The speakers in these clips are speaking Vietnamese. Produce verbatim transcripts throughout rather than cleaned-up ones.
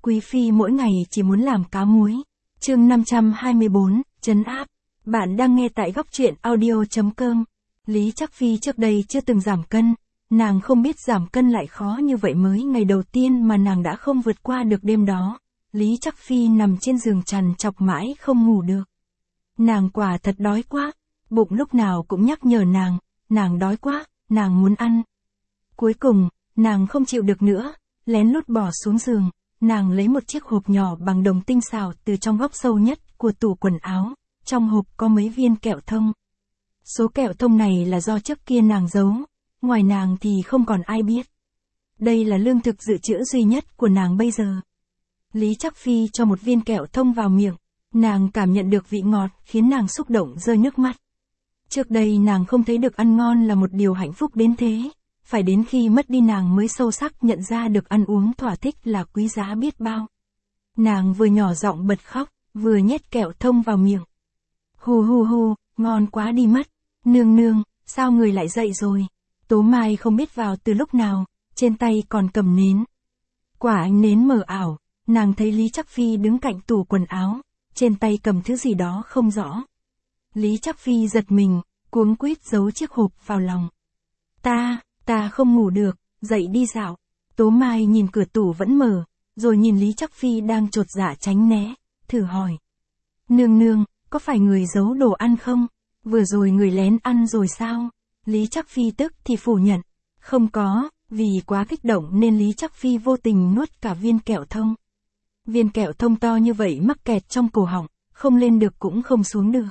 Quý phi mỗi ngày chỉ muốn làm cá muối. Chương năm trăm hai mươi bốn, trấn áp. Bạn đang nghe tại góc truyện audio chấm com. Lý Trắc Phi trước đây chưa từng giảm cân, nàng không biết giảm cân lại khó như vậy, mới ngày đầu tiên mà nàng đã không vượt qua được đêm đó. Lý Trắc Phi nằm trên giường trằn trọc mãi không ngủ được. Nàng quả thật đói quá, bụng lúc nào cũng nhắc nhở nàng, nàng đói quá, nàng muốn ăn. Cuối cùng, nàng không chịu được nữa, lén lút bỏ xuống giường, nàng lấy một chiếc hộp nhỏ bằng đồng tinh xảo từ trong góc sâu nhất của tủ quần áo, trong hộp có mấy viên kẹo thông. Số kẹo thông này là do trước kia nàng giấu, ngoài nàng thì không còn ai biết. Đây là lương thực dự trữ duy nhất của nàng bây giờ. Lý Trắc Phi cho một viên kẹo thông vào miệng, nàng cảm nhận được vị ngọt khiến nàng xúc động rơi nước mắt. Trước đây nàng không thấy được ăn ngon là một điều hạnh phúc đến thế, phải đến khi mất đi nàng mới sâu sắc nhận ra được ăn uống thỏa thích là quý giá biết bao. Nàng vừa nhỏ giọng bật khóc, vừa nhét kẹo thông vào miệng. Hù hù hù, ngon quá đi mất. Nương nương, sao người lại dậy rồi? Tố Mai không biết vào từ lúc nào, trên tay còn cầm nến. Quả ánh nến mờ ảo, nàng thấy Lý Trắc Phi đứng cạnh tủ quần áo, trên tay cầm thứ gì đó không rõ. Lý Trắc Phi giật mình, cuống quýt giấu chiếc hộp vào lòng. Ta, ta không ngủ được, dậy đi dạo. Tố Mai nhìn cửa tủ vẫn mở, rồi nhìn Lý Trắc Phi đang chột dạ tránh né, thử hỏi. Nương nương, có phải người giấu đồ ăn không? Vừa rồi người lén ăn rồi sao? Lý Trắc Phi tức thì phủ nhận. Không có, vì quá kích động nên Lý Trắc Phi vô tình nuốt cả viên kẹo thông. Viên kẹo thông to như vậy mắc kẹt trong cổ họng, không lên được cũng không xuống được.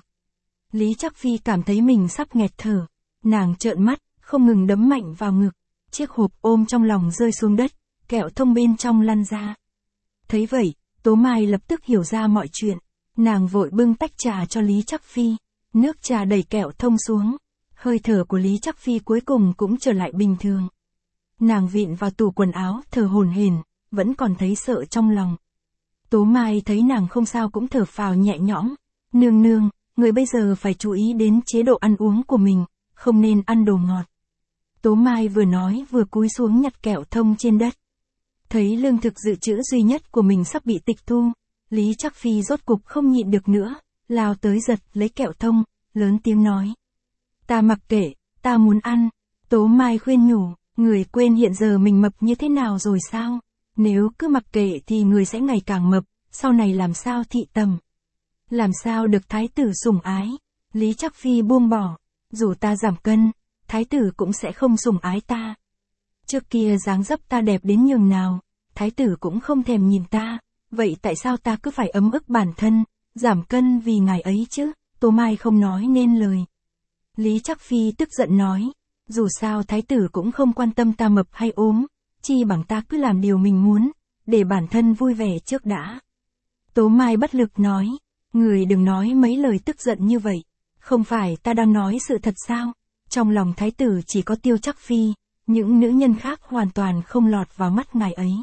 Lý Trắc Phi cảm thấy mình sắp nghẹt thở. Nàng trợn mắt, không ngừng đấm mạnh vào ngực. Chiếc hộp ôm trong lòng rơi xuống đất, kẹo thông bên trong lăn ra. Thấy vậy, Tố Mai lập tức hiểu ra mọi chuyện. Nàng vội bưng tách trà cho Lý Trắc Phi. Nước trà đẩy kẹo thông xuống. Hơi thở của Lý Trắc Phi cuối cùng cũng trở lại bình thường. Nàng vịn vào tủ quần áo, thở hổn hển, vẫn còn thấy sợ trong lòng. Tố Mai thấy nàng không sao cũng thở phào nhẹ nhõm. Nương nương, người bây giờ phải chú ý đến chế độ ăn uống của mình, không nên ăn đồ ngọt. Tố Mai vừa nói vừa cúi xuống nhặt kẹo thông trên đất. Thấy lương thực dự trữ duy nhất của mình sắp bị tịch thu, Lý Trắc Phi rốt cục không nhịn được nữa, lao tới giật lấy kẹo thông, lớn tiếng nói. Ta mặc kệ, ta muốn ăn. Tố Mai khuyên nhủ, người quên hiện giờ mình mập như thế nào rồi sao? Nếu cứ mặc kệ thì người sẽ ngày càng mập, sau này làm sao thị tầm? Làm sao được thái tử sủng ái? Lý Trắc Phi buông bỏ, dù ta giảm cân, thái tử cũng sẽ không sủng ái ta. Trước kia dáng dấp ta đẹp đến nhường nào, thái tử cũng không thèm nhìn ta, vậy tại sao ta cứ phải ấm ức bản thân, giảm cân vì ngài ấy chứ? Tố Mai không nói nên lời. Lý Trắc Phi tức giận nói, dù sao thái tử cũng không quan tâm ta mập hay ốm, chi bằng ta cứ làm điều mình muốn, để bản thân vui vẻ trước đã. Tố Mai bất lực nói, người đừng nói mấy lời tức giận như vậy, không phải ta đang nói sự thật sao? Trong lòng thái tử chỉ có Tiêu Trắc Phi, những nữ nhân khác hoàn toàn không lọt vào mắt ngài ấy.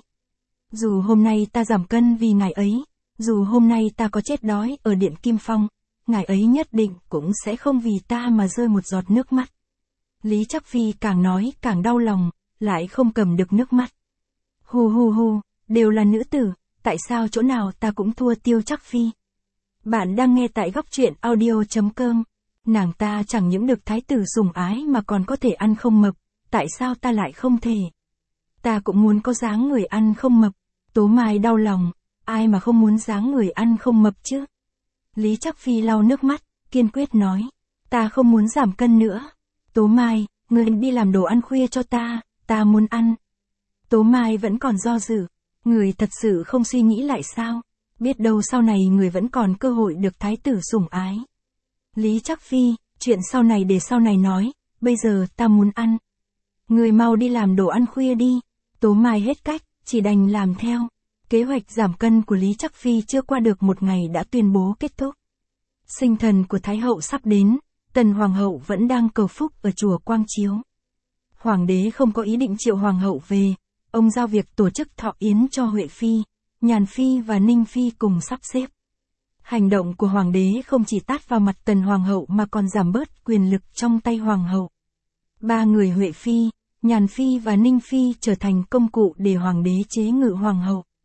Dù hôm nay ta giảm cân vì ngài ấy, dù hôm nay ta có chết đói ở Điện Kim Phong, ngài ấy nhất định cũng sẽ không vì ta mà rơi một giọt nước mắt. Lý Trắc Phi càng nói càng đau lòng, lại không cầm được nước mắt. Hù hù hù, đều là nữ tử, tại sao chỗ nào ta cũng thua Tiêu Trắc Phi? Bạn đang nghe tại góc truyện audio chấm com. Nàng ta chẳng những được thái tử sủng ái mà còn có thể ăn không mập, tại sao ta lại không thể? Ta cũng muốn có dáng người ăn không mập. Tố Mai đau lòng, ai mà không muốn dáng người ăn không mập chứ? Lý Trắc Phi lau nước mắt, kiên quyết nói, ta không muốn giảm cân nữa. Tố Mai, người đi làm đồ ăn khuya cho ta, ta muốn ăn. Tố Mai vẫn còn do dự, người thật sự không suy nghĩ lại sao? Biết đâu sau này người vẫn còn cơ hội được thái tử sủng ái. Lý Trắc Phi, chuyện sau này để sau này nói, bây giờ ta muốn ăn. Người mau đi làm đồ ăn khuya đi. Tố Mai hết cách, chỉ đành làm theo. Kế hoạch giảm cân của Lý Trắc Phi chưa qua được một ngày đã tuyên bố kết thúc. Sinh thần của Thái hậu sắp đến, Tần Hoàng hậu vẫn đang cầu phúc ở chùa Quang Chiếu. Hoàng đế không có ý định triệu Hoàng hậu về, ông giao việc tổ chức thọ yến cho Huệ Phi, Nhàn Phi và Ninh Phi cùng sắp xếp. Hành động của Hoàng đế không chỉ tát vào mặt Tần Hoàng hậu mà còn giảm bớt quyền lực trong tay Hoàng hậu. Ba người Huệ Phi, Nhàn Phi và Ninh Phi trở thành công cụ để Hoàng đế chế ngự Hoàng hậu.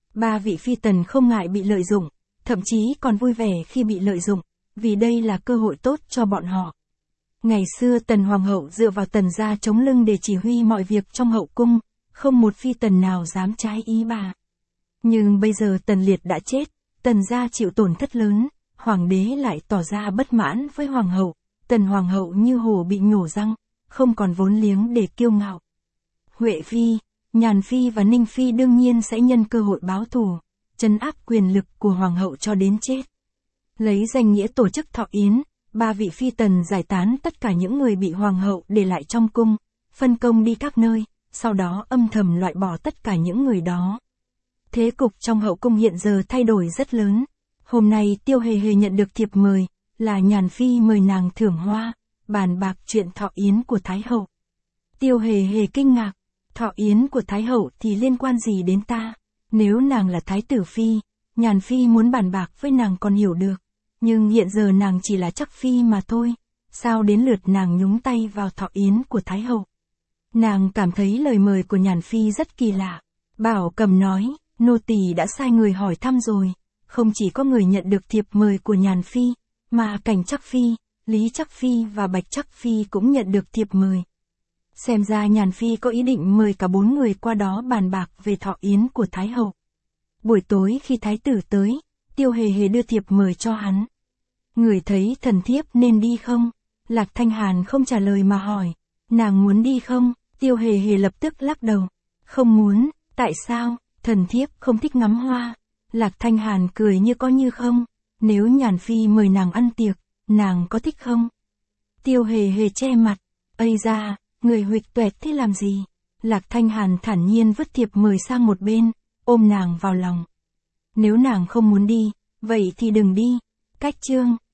Ba vị phi tần không ngại bị lợi dụng, thậm chí còn vui vẻ khi bị lợi dụng, vì đây là cơ hội tốt cho bọn họ. Ngày xưa Tần Hoàng hậu dựa vào Tần gia chống lưng để chỉ huy mọi việc trong hậu cung, không một phi tần nào dám trái ý bà. Nhưng bây giờ Tần Liệt đã chết, Tần gia chịu tổn thất lớn, Hoàng đế lại tỏ ra bất mãn với Hoàng hậu, Tần Hoàng hậu như hổ bị nhổ răng, không còn vốn liếng để kiêu ngạo. Huệ Phi, Nhàn Phi và Ninh Phi đương nhiên sẽ nhân cơ hội báo thù, trấn áp quyền lực của Hoàng hậu cho đến chết. Lấy danh nghĩa tổ chức thọ yến, ba vị phi tần giải tán tất cả những người bị Hoàng hậu để lại trong cung, phân công đi các nơi, sau đó âm thầm loại bỏ tất cả những người đó. Thế cục trong hậu cung hiện giờ thay đổi rất lớn. Hôm nay Tiêu Hề Hề nhận được thiệp mời, là Nhàn Phi mời nàng thưởng hoa, bàn bạc chuyện thọ yến của Thái hậu. Tiêu Hề Hề kinh ngạc, thọ yến của Thái hậu thì liên quan gì đến ta? Nếu nàng là Thái tử Phi, Nhàn Phi muốn bàn bạc với nàng còn hiểu được, nhưng hiện giờ nàng chỉ là chắc Phi mà thôi, sao đến lượt nàng nhúng tay vào thọ yến của Thái hậu? Nàng cảm thấy lời mời của Nhàn Phi rất kỳ lạ. Bảo Cầm nói, nô tỳ đã sai người hỏi thăm rồi, không chỉ có người nhận được thiệp mời của Nhàn Phi, mà Cảnh Trắc Phi, Lý Trắc Phi và Bạch Trắc Phi cũng nhận được thiệp mời. Xem ra Nhàn Phi có ý định mời cả bốn người qua đó bàn bạc về thọ yến của Thái hậu. Buổi tối khi Thái tử tới, Tiêu Hề Hề đưa thiệp mời cho hắn. Người thấy thần thiếp nên đi không? Lạc Thanh Hàn không trả lời mà hỏi, nàng muốn đi không? Tiêu Hề Hề lập tức lắc đầu, không muốn. Tại sao? Thần thiếp không thích ngắm hoa. Lạc Thanh Hàn cười như có như không, nếu Nhàn Phi mời nàng ăn tiệc, nàng có thích không? Tiêu Hề Hề che mặt, ây da, người huỵch toẹt thế làm gì? Lạc Thanh Hàn thản nhiên vứt thiệp mời sang một bên, ôm nàng vào lòng. Nếu nàng không muốn đi, vậy thì đừng đi. Cách chương